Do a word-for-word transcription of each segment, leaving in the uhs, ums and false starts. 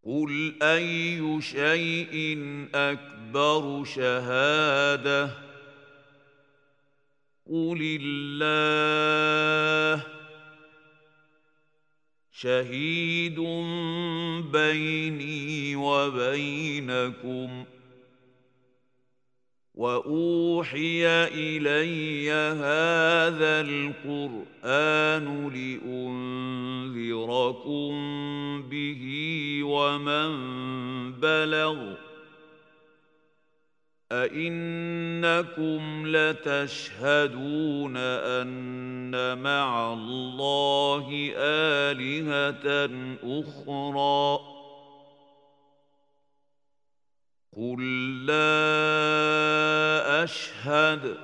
قل أي شيء أكبر شهادة قل الله شهيد بيني وبينكم وأوحي إلي هذا القرآن لأنذركم به ومن بلغ أئنكم لتشهدون أن مع الله آلهة أخرى قل لا أشهد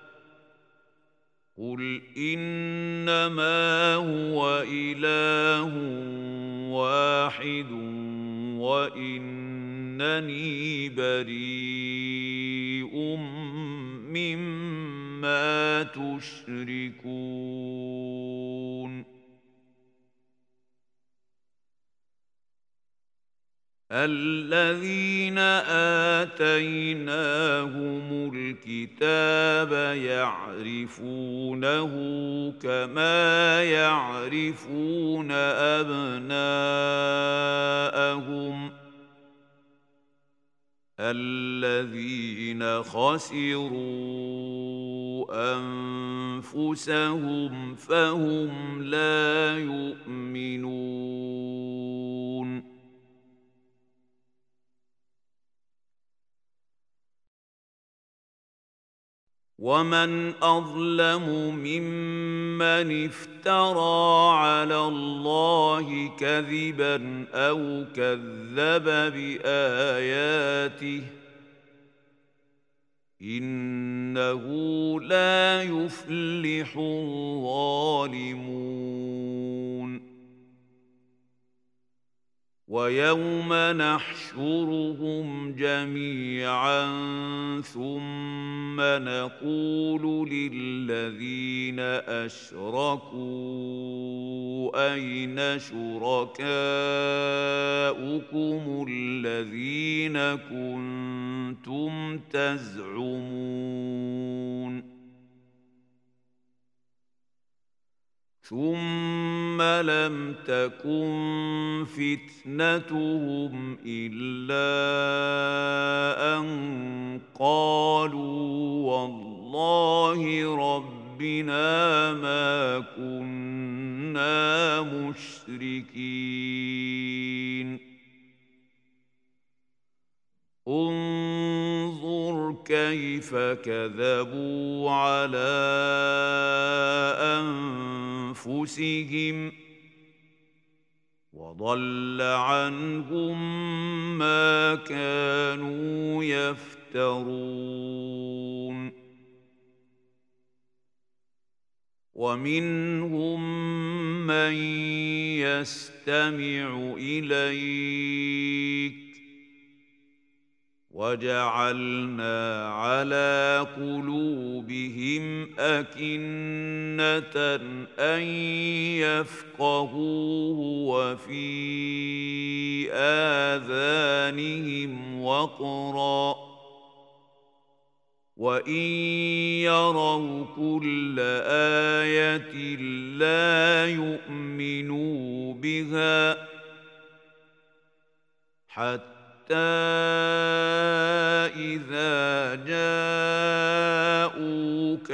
قل إنما هو إله واحد وإنني بريء مما تشركون الذين آتيناهم الكتاب يعرفونه كما يعرفون أبناءهم الذين خسروا أنفسهم فهم لا يؤمنون ومن أظلم ممن افترى على الله كذبا أو كذب بآياته إنه لا يفلح الظالمون ويوم نحشرهم جميعا ثم نقول للذين أشركوا أين شركاؤكم الذين كنتم تزعمون ثم لم تكن فتنتهم إلا أن قالوا والله ربنا ما كنا مشركين انظر كيف كذبوا على أنفسهم وضل عنهم ما كانوا يفترون ومنهم من يستمع إليك وجعلنا على قلوبهم أكنة أن يفقهوه وفي آذانهم وقرا وإن يروا كل آية لا يؤمنوا بها حتى حتى إذا جاءوك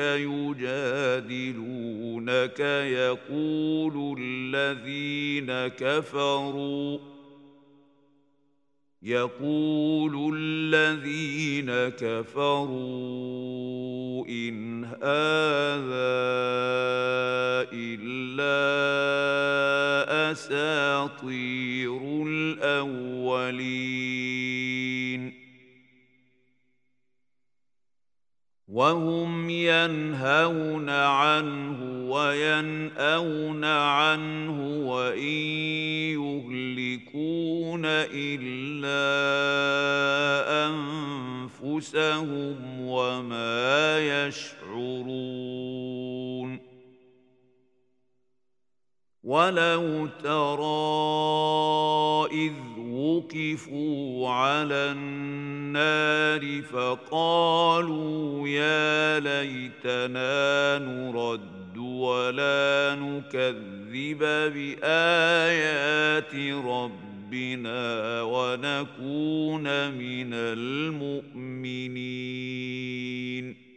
يجادلونك يقول الذين كفروا يقول الذين كفروا إن هذا إلا أساطير الأولين وهم ينهون عنه وينأون عنه وإن يهلكون إلا أنفسهم وما يشعرون ولو ترى إذ وقفوا على النار فقالوا يا ليتنا نرد ولا نكذب بآيات ربنا ونكون من المؤمنين